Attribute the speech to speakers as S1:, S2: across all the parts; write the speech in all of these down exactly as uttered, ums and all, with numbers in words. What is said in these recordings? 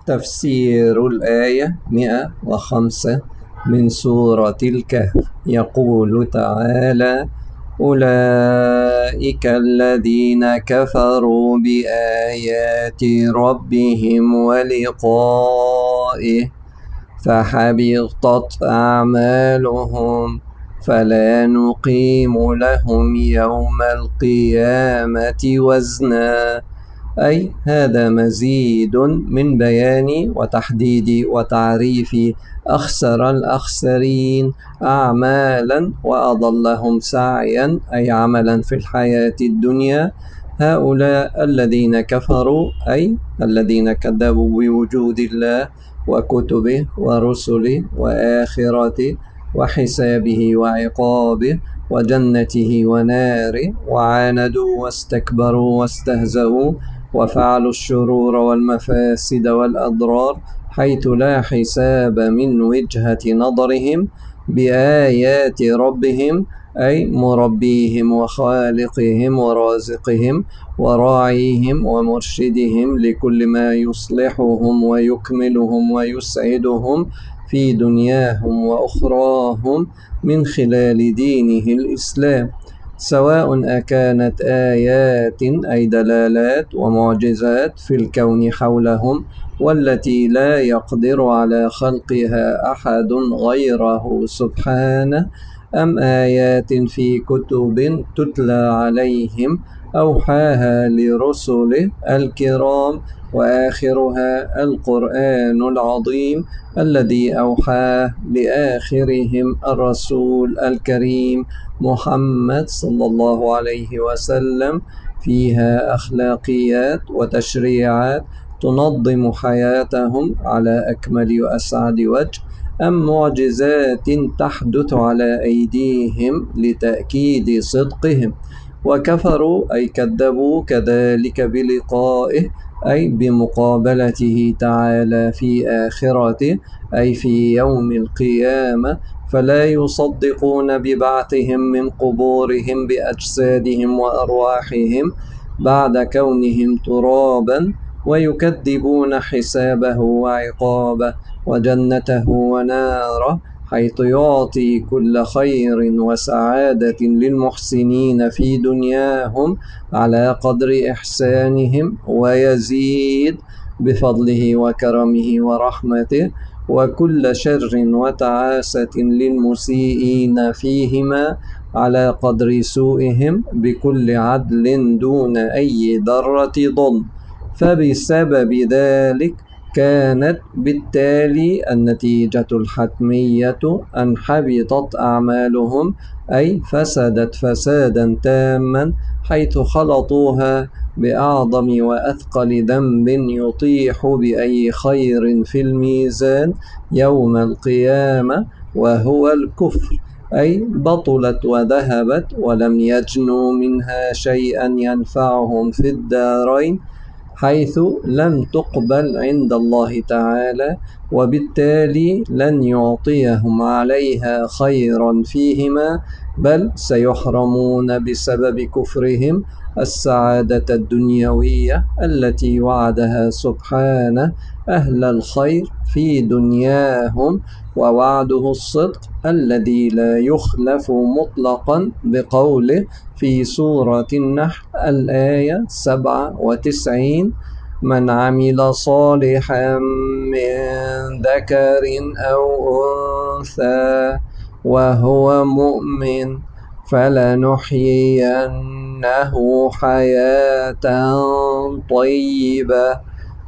S1: تفسير الآية مئة وخمسة من سورة الكهف. يقول تعالى: أولئك الذين كفروا بآيات ربهم ولقائه فحبطت أعمالهم فلا نقيم لهم يوم القيامة وزنا. أي هذا مزيد من بيان وتحديد وتعريف أخسر الأخسرين أعمالا وأضلهم سعيا، أي عملا في الحياة الدنيا. هؤلاء الذين كفروا أي الذين كذبوا بوجود الله وكتبه ورسله وآخرته وحسابه وعقابه وجنته وناره، وعاندوا واستكبروا واستهزأوا وفعلوا الشرور والمفاسد والأضرار حيث لا حساب من وجهة نظرهم بآيات ربهم، أي مربيهم وخالقهم ورازقهم وراعيهم ومرشدهم لكل ما يصلحهم ويكملهم ويسعدهم في دنياهم وأخراهم من خلال دينه الإسلام، سواء أكانت آيات أي دلالات ومعجزات في الكون حولهم والتي لا يقدر على خلقها أحد غيره سبحانه، أم آيات في كتب تتلى عليهم أوحاها لرسله الكرام، وآخرها القرآن العظيم الذي أوحاه لآخرهم الرسول الكريم محمد صلى الله عليه وسلم، فيها أخلاقيات وتشريعات تنظم حياتهم على أكمل وأسعد وجه، أم معجزات تحدث على أيديهم لتأكيد صدقهم. وكفروا أي كذبوا كذلك بلقائه، أي بمقابلته تعالى في آخرته، أي في يوم القيامة، فلا يصدقون ببعثهم من قبورهم بأجسادهم وأرواحهم بعد كونهم ترابا، ويكذبون حسابه وعقابه وجنته وناره، حيث يعطي كل خير وسعادة للمحسنين في دنياهم على قدر إحسانهم، ويزيد بفضله وكرمه ورحمته، وكل شر وتعاسة للمسيئين فيهما على قدر سوءهم بكل عدل دون أي ذرة ظلم. فبسبب ذلك كانت بالتالي النتيجة الحتمية أن حبطت أعمالهم، أي فسدت فسادا تاما، حيث خلطوها بأعظم وأثقل ذنب يطيح بأي خير في الميزان يوم القيامة، وهو الكفر، أي بطلت وذهبت ولم يجنوا منها شيئا ينفعهم في الدارين، حيث لم تقبل عند الله تعالى، وبالتالي لن يعطيهم عليها خيرا فيهما، بل سيحرمون بسبب كفرهم السعادة الدنيوية التي وعدها سبحانه أهل الخير في دنياهم، ووعده الصدق الذي لا يخلف مطلقا بقوله في سورة النحل الآية سبعة وتسعين: من عمل صالحا من ذكر أو أنثى وهو مؤمن فلنحيينه حياة طيبة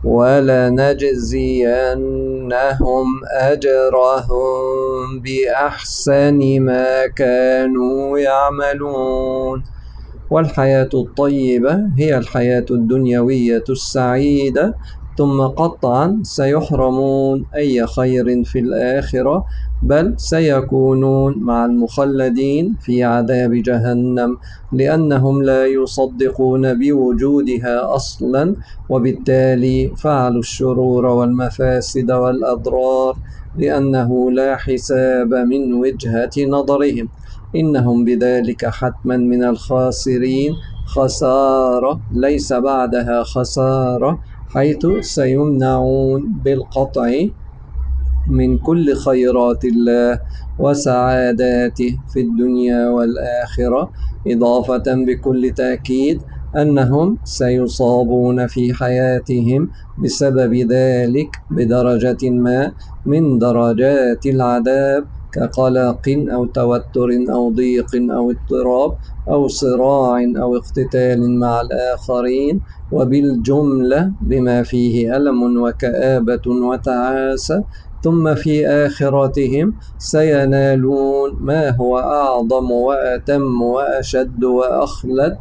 S1: ولنجزينهم أجرهم بأحسن ما كانوا يعملون. والحياة الطيبة هي الحياة الدنيوية السعيدة، ثم قطعا سيحرمون أي خير في الآخرة، بل سيكونون مع المخلدين في عذاب جهنم، لأنهم لا يصدقون بوجودها أصلا، وبالتالي فعلوا الشرور والمفاسد والأضرار لأنه لا حساب من وجهة نظرهم. إنهم بذلك حتما من الخاسرين، خسارة ليس بعدها خسارة، حيث سيمنعون بالقطع من كل خيرات الله وسعاداته في الدنيا والآخرة، إضافة بكل تأكيد أنهم سيصابون في حياتهم بسبب ذلك بدرجة ما من درجات العذاب، كقلق أو توتر أو ضيق أو اضطراب أو صراع أو اقتتال مع الآخرين، وبالجملة بما فيه ألم وكآبة وتعاسة. ثم في آخرتهم سينالون ما هو أعظم وأتم وأشد وأخلد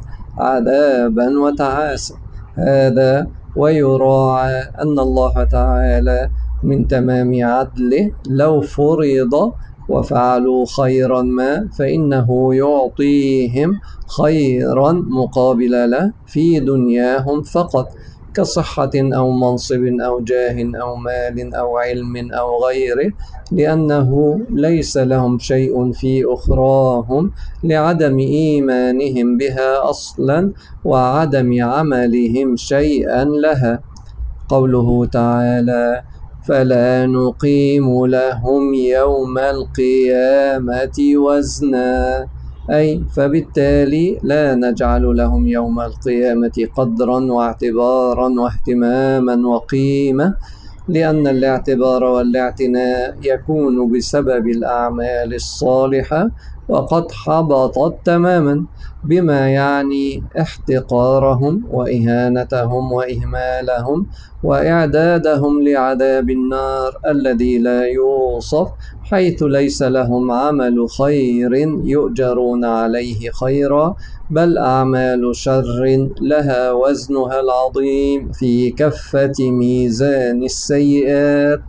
S1: عذابا وتعاسة. هذا ويراعى أن الله تعالى من تمام عدله لو فرض وفعلوا خيرا ما فإنه يعطيهم خيرا مقابل له في دنياهم فقط، كصحة أو منصب أو جاه أو مال أو علم أو غيره، لأنه ليس لهم شيء في أخراهم لعدم إيمانهم بها أصلا وعدم عملهم شيئا لها. قوله تعالى: فلا نقيم لهم يوم القيامة وزنا، أي فبالتالي لا نجعل لهم يوم القيامة قدرا واعتبارا واهتماما وقيمة، لأن الاعتبار والاعتناء يكون بسبب الأعمال الصالحة وقد حبطت تماما، بما يعني احتقارهم وإهانتهم وإهمالهم وإعدادهم لعذاب النار الذي لا يوصف، حيث ليس لهم عمل خير يؤجرون عليه خيرا، بل أعمال شر لها وزنها العظيم في كفة ميزان السيئات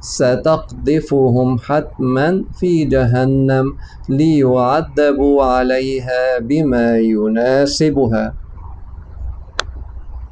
S1: ستقذفهم حتما في جهنم ليعذبوا عليها بما يناسبها.